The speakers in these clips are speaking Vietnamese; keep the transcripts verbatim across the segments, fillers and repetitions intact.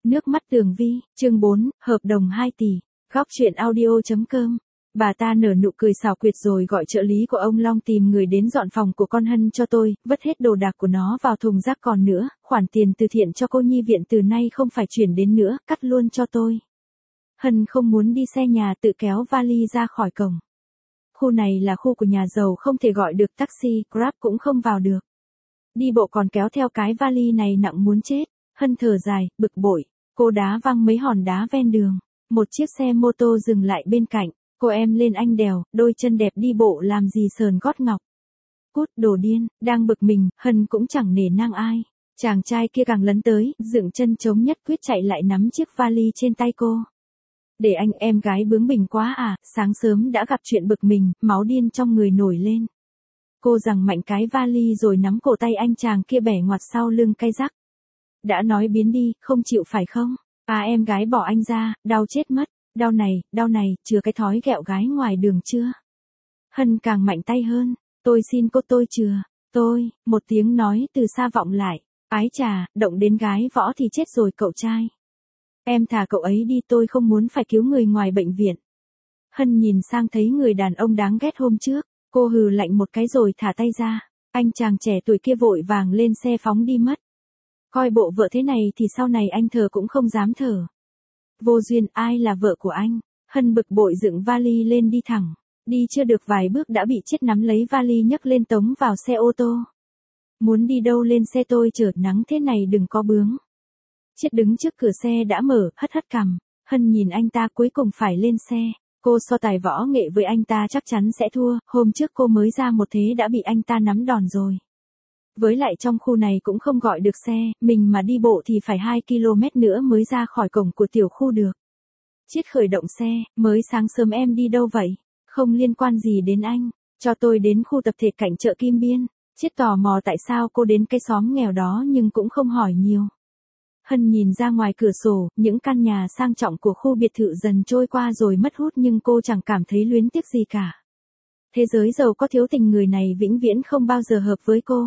Nước mắt Tường Vi, chương bốn, hợp đồng hai tỷ. Góc truyện audio.com. Bà ta nở nụ cười xảo quyệt rồi gọi trợ lý của ông Long tìm người đến dọn phòng của con Hân cho tôi, vứt hết đồ đạc của nó vào thùng rác còn nữa, khoản tiền từ thiện cho cô nhi viện từ nay không phải chuyển đến nữa, cắt luôn cho tôi. Hân không muốn đi xe nhà tự kéo vali ra khỏi cổng. Khu này là khu của nhà giàu không thể gọi được taxi, Grab cũng không vào được. Đi bộ còn kéo theo cái vali này nặng muốn chết. Hân thở dài, bực bội. Cô đá văng mấy hòn đá ven đường. Một chiếc xe mô tô dừng lại bên cạnh. Cô em lên anh đèo, đôi chân đẹp đi bộ làm gì sờn gót ngọc. Cút, đồ điên, đang bực mình, Hân cũng chẳng nể nang ai. Chàng trai kia càng lấn tới, dựng chân chống nhất quyết chạy lại nắm chiếc vali trên tay cô. Để anh, em gái bướng bỉnh quá à, sáng sớm đã gặp chuyện bực mình, máu điên trong người nổi lên. Cô giằng mạnh cái vali rồi nắm cổ tay anh chàng kia bẻ ngoặt sau lưng cay rắc. Đã nói biến đi, không chịu phải không? À, em gái bỏ anh ra, đau chết mất. Đau này, đau này, chừa cái thói ghẹo gái ngoài đường chưa? Hân càng mạnh tay hơn. Tôi xin cô, tôi chừa. Tôi, một tiếng nói từ xa vọng lại. Ái chà, động đến gái võ thì chết rồi cậu trai. Em thả cậu ấy đi, tôi không muốn phải cứu người ngoài bệnh viện. Hân nhìn sang thấy người đàn ông đáng ghét hôm trước. Cô hừ lạnh một cái rồi thả tay ra. Anh chàng trẻ tuổi kia vội vàng lên xe phóng đi mất. Coi bộ vợ thế này thì sau này anh thờ cũng không dám thở. Vô duyên, ai là vợ của anh? Hân bực bội dựng vali lên đi thẳng. Đi chưa được vài bước đã bị chết nắm lấy vali nhấc lên tống vào xe ô tô. Muốn đi đâu lên xe, tôi chở, nắng thế này đừng có bướng. Chết đứng trước cửa xe đã mở, hất hất cằm. Hân nhìn anh ta cuối cùng phải lên xe. Cô so tài võ nghệ với anh ta chắc chắn sẽ thua, hôm trước cô mới ra một thế đã bị anh ta nắm đòn rồi. Với lại trong khu này cũng không gọi được xe, mình mà đi bộ thì phải hai ki lô mét nữa mới ra khỏi cổng của tiểu khu được. Chiết khởi động xe, mới sáng sớm em đi đâu vậy? Không liên quan gì đến anh, cho tôi đến khu tập thể cạnh chợ Kim Biên. Chiết tò mò tại sao cô đến cái xóm nghèo đó nhưng cũng không hỏi nhiều. Hân nhìn ra ngoài cửa sổ, những căn nhà sang trọng của khu biệt thự dần trôi qua rồi mất hút nhưng cô chẳng cảm thấy luyến tiếc gì cả. Thế giới giàu có thiếu tình người này vĩnh viễn không bao giờ hợp với cô.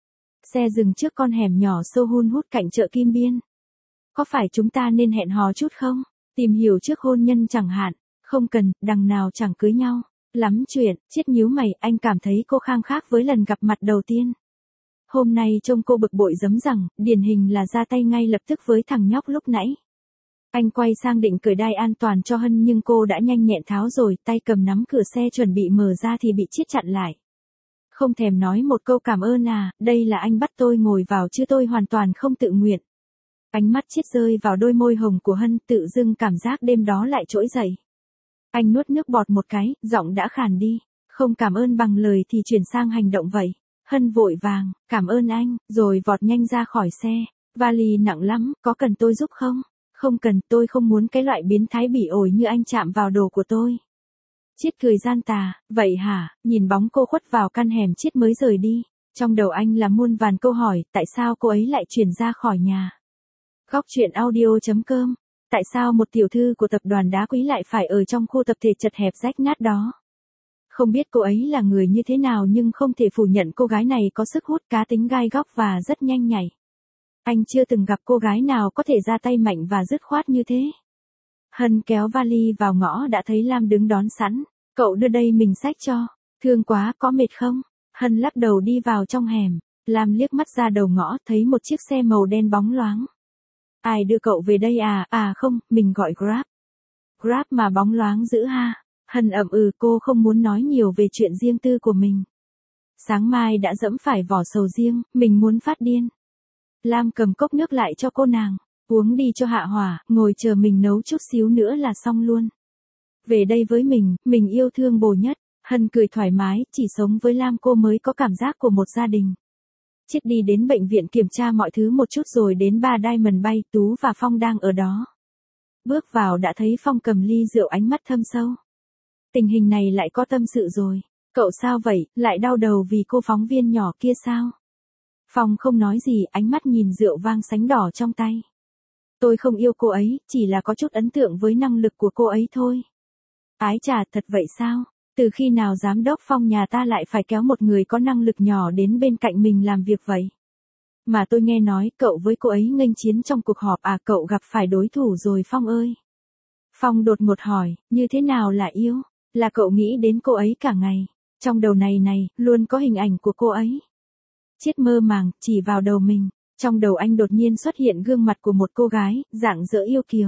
Xe dừng trước con hẻm nhỏ sâu hun hút cạnh chợ Kim Biên. Có phải chúng ta nên hẹn hò chút không? Tìm hiểu trước hôn nhân chẳng hạn. Không cần, đằng nào chẳng cưới nhau. Lắm chuyện, Chiết nhíu mày, anh cảm thấy cô khang khác với lần gặp mặt đầu tiên. Hôm nay trông cô bực bội giấm rằng, điển hình là ra tay ngay lập tức với thằng nhóc lúc nãy. Anh quay sang định cởi đai an toàn cho Hân nhưng cô đã nhanh nhẹn tháo rồi, tay cầm nắm cửa xe chuẩn bị mở ra thì bị Chiết chặn lại. Không thèm nói một câu cảm ơn à, đây là anh bắt tôi ngồi vào chứ tôi hoàn toàn không tự nguyện. Ánh mắt Chiết rơi vào đôi môi hồng của Hân, tự dưng cảm giác đêm đó lại trỗi dậy. Anh nuốt nước bọt một cái, giọng đã khàn đi. Không cảm ơn bằng lời thì chuyển sang hành động vậy. Hân vội vàng, cảm ơn anh, rồi vọt nhanh ra khỏi xe. Vali nặng lắm, có cần tôi giúp không? Không cần, tôi không muốn cái loại biến thái bỉ ổi như anh chạm vào đồ của tôi. Chiết cười gian tà, vậy hả? Nhìn bóng cô khuất vào căn hẻm Chiết mới rời đi. Trong đầu anh là muôn vàn câu hỏi, tại sao cô ấy lại chuyển ra khỏi nhà? Góc truyện audio.com. Tại sao một tiểu thư của tập đoàn đá quý lại phải ở trong khu tập thể chật hẹp rách nát đó? Không biết cô ấy là người như thế nào nhưng không thể phủ nhận cô gái này có sức hút, cá tính gai góc và rất nhanh nhạy. Anh chưa từng gặp cô gái nào có thể ra tay mạnh và dứt khoát như thế. Hân kéo vali vào ngõ đã thấy Lam đứng đón sẵn. Cậu đưa đây mình xách cho. Thương quá, có mệt không? Hân lắc đầu đi vào trong hẻm. Lam liếc mắt ra đầu ngõ thấy một chiếc xe màu đen bóng loáng. Ai đưa cậu về đây à? À không, mình gọi Grab. Grab mà bóng loáng dữ ha. Hân ậm ừ, cô không muốn nói nhiều về chuyện riêng tư của mình. Sáng mai đã dẫm phải vỏ sầu riêng, mình muốn phát điên. Lam cầm cốc nước lại cho cô nàng. Uống đi cho hạ hỏa, ngồi chờ mình nấu chút xíu nữa là xong luôn. Về đây với mình, mình yêu thương bồ nhất. Hân cười thoải mái, chỉ sống với Lam cô mới có cảm giác của một gia đình. Chiết đi đến bệnh viện kiểm tra mọi thứ một chút rồi đến ba Diamond Bay, Tú và Phong đang ở đó. Bước vào đã thấy Phong cầm ly rượu, ánh mắt thâm sâu. Tình hình này lại có tâm sự rồi. Cậu sao vậy, lại đau đầu vì cô phóng viên nhỏ kia sao? Phong không nói gì, ánh mắt nhìn rượu vang sánh đỏ trong tay. Tôi không yêu cô ấy, chỉ là có chút ấn tượng với năng lực của cô ấy thôi. Ái chà, thật vậy sao? Từ khi nào giám đốc Phong nhà ta lại phải kéo một người có năng lực nhỏ đến bên cạnh mình làm việc vậy? Mà tôi nghe nói cậu với cô ấy nghênh chiến trong cuộc họp à, cậu gặp phải đối thủ rồi Phong ơi. Phong đột ngột hỏi, như thế nào là yêu? Là cậu nghĩ đến cô ấy cả ngày. Trong đầu này này, luôn có hình ảnh của cô ấy. Chiết mơ màng, chỉ vào đầu mình. Trong đầu anh đột nhiên xuất hiện gương mặt của một cô gái, dạng dỡ yêu kiều.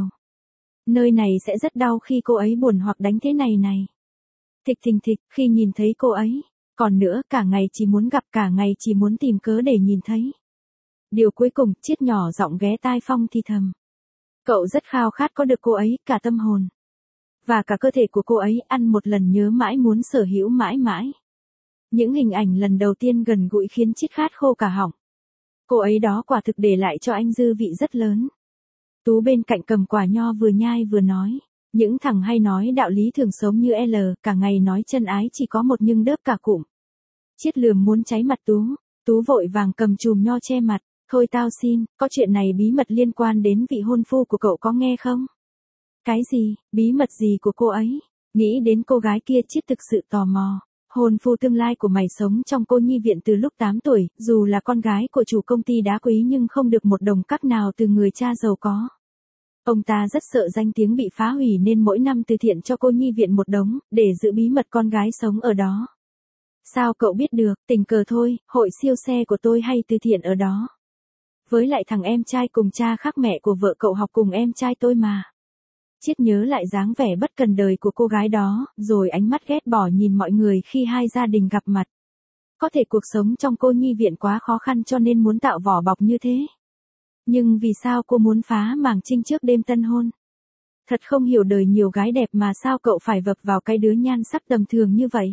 Nơi này sẽ rất đau khi cô ấy buồn hoặc đánh thế này này. Thịch thình thịch, khi nhìn thấy cô ấy. Còn nữa, cả ngày chỉ muốn gặp, cả ngày chỉ muốn tìm cớ để nhìn thấy. Điều cuối cùng, Chiết nhỏ giọng ghé tai Phong thì thầm. Cậu rất khao khát có được cô ấy, cả tâm hồn. Và cả cơ thể của cô ấy, ăn một lần nhớ mãi muốn sở hữu mãi mãi. Những hình ảnh lần đầu tiên gần gũi khiến Chiết khát khô cả họng. Cô ấy đó quả thực để lại cho anh dư vị rất lớn. Tú bên cạnh cầm quả nho vừa nhai vừa nói. Những thằng hay nói đạo lý thường sống như L, cả ngày nói chân ái chỉ có một nhưng đớp cả cụm. Chiết lườm muốn cháy mặt Tú. Tú vội vàng cầm chùm nho che mặt. Thôi tao xin, có chuyện này bí mật liên quan đến vị hôn phu của cậu có nghe không? Cái gì, bí mật gì của cô ấy? Nghĩ đến cô gái kia Chiết thực sự tò mò. Hôn phu tương lai của mày sống trong cô nhi viện từ lúc tám tuổi, dù là con gái của chủ công ty đá quý nhưng không được một đồng cắc nào từ người cha giàu có. Ông ta rất sợ danh tiếng bị phá hủy nên mỗi năm từ thiện cho cô nhi viện một đống, để giữ bí mật con gái sống ở đó. Sao cậu biết được, tình cờ thôi, hội siêu xe của tôi hay từ thiện ở đó. Với lại thằng em trai cùng cha khác mẹ của vợ cậu học cùng em trai tôi mà. Chiết nhớ lại dáng vẻ bất cần đời của cô gái đó, rồi ánh mắt ghét bỏ nhìn mọi người khi hai gia đình gặp mặt. Có thể cuộc sống trong cô nhi viện quá khó khăn cho nên muốn tạo vỏ bọc như thế. Nhưng vì sao cô muốn phá màng trinh trước đêm tân hôn? Thật không hiểu đời nhiều gái đẹp mà sao cậu phải vập vào cái đứa nhan sắc tầm thường như vậy.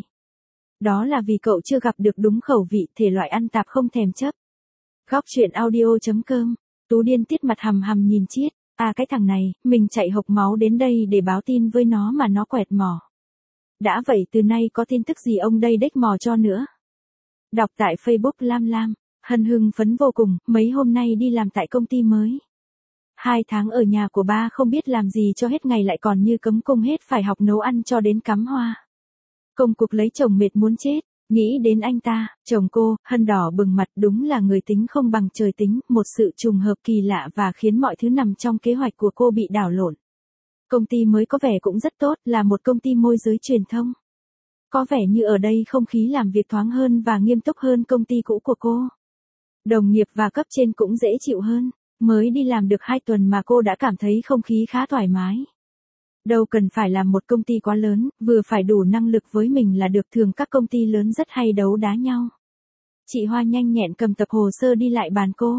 Đó là vì cậu chưa gặp được đúng khẩu vị, thể loại ăn tạp không thèm chấp. Góc truyện audio chấm com. Tú điên tiết mặt hầm hầm nhìn Chiết. À cái thằng này, mình chạy hộc máu đến đây để báo tin với nó mà nó quẹt mỏ. Đã vậy từ nay có tin tức gì ông đây đếch mò cho nữa. Đọc tại Facebook Lam Lam. Hân hưng phấn vô cùng, mấy hôm nay đi làm tại công ty mới. Hai tháng ở nhà của ba không biết làm gì cho hết ngày lại còn như cấm cung hết phải học nấu ăn cho đến cắm hoa. Công cuộc lấy chồng mệt muốn chết. Nghĩ đến anh ta, chồng cô, Hân đỏ bừng mặt đúng là người tính không bằng trời tính, một sự trùng hợp kỳ lạ và khiến mọi thứ nằm trong kế hoạch của cô bị đảo lộn. Công ty mới có vẻ cũng rất tốt, là một công ty môi giới truyền thông. Có vẻ như ở đây không khí làm việc thoáng hơn và nghiêm túc hơn công ty cũ của cô. Đồng nghiệp và cấp trên cũng dễ chịu hơn, mới đi làm được hai tuần mà cô đã cảm thấy không khí khá thoải mái. Đâu cần phải làm một công ty quá lớn, vừa phải đủ năng lực với mình là được, thường các công ty lớn rất hay đấu đá nhau. Chị Hoa nhanh nhẹn cầm tập hồ sơ đi lại bàn cô.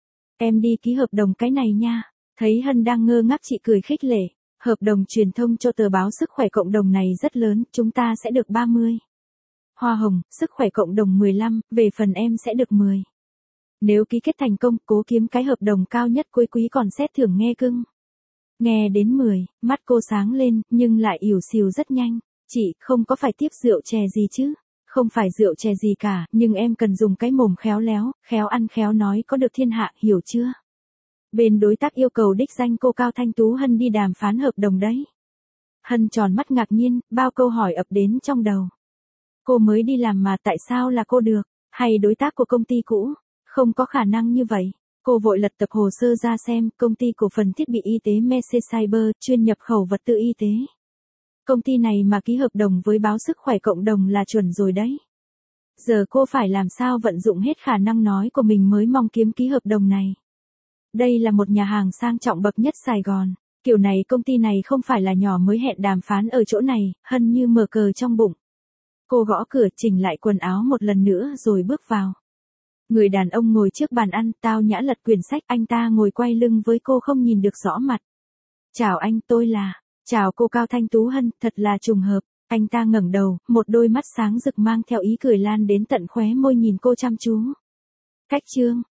Em đi ký hợp đồng cái này nha. Thấy Hân đang ngơ ngác chị cười khích lệ. Hợp đồng truyền thông cho tờ báo Sức khỏe cộng đồng này rất lớn, chúng ta sẽ được ba mươi. Hoa hồng, Sức khỏe cộng đồng mười lăm, về phần em sẽ được mười. Nếu ký kết thành công, cố kiếm cái hợp đồng cao nhất cuối quý còn xét thưởng nghe cưng. Nghe đến mười, mắt cô sáng lên, nhưng lại ỉu xìu rất nhanh. Chị, không có phải tiếp rượu chè gì chứ? Không phải rượu chè gì cả, nhưng em cần dùng cái mồm khéo léo, khéo ăn khéo nói có được thiên hạ, hiểu chưa? Bên đối tác yêu cầu đích danh cô Cao Thanh Tú Hân đi đàm phán hợp đồng đấy. Hân tròn mắt ngạc nhiên, bao câu hỏi ập đến trong đầu. Cô mới đi làm mà tại sao là cô được? Hay đối tác của công ty cũ? Không có khả năng như vậy. Cô vội lật tập hồ sơ ra xem, công ty cổ phần thiết bị y tế Mercy Cyber, chuyên nhập khẩu vật tư y tế. Công ty này mà ký hợp đồng với báo Sức khỏe cộng đồng là chuẩn rồi đấy. Giờ cô phải làm sao vận dụng hết khả năng nói của mình mới mong kiếm ký hợp đồng này. Đây là một nhà hàng sang trọng bậc nhất Sài Gòn. Kiểu này công ty này không phải là nhỏ mới hẹn đàm phán ở chỗ này, Hân như mở cờ trong bụng. Cô gõ cửa chỉnh lại quần áo một lần nữa rồi bước vào. Người đàn ông ngồi trước bàn ăn, tao nhã lật quyển sách, anh ta ngồi quay lưng với cô không nhìn được rõ mặt. Chào anh, tôi là, chào cô Cao Thanh Tú Hân, thật là trùng hợp. Anh ta ngẩng đầu, một đôi mắt sáng rực mang theo ý cười lan đến tận khóe môi nhìn cô chăm chú. Cách chương,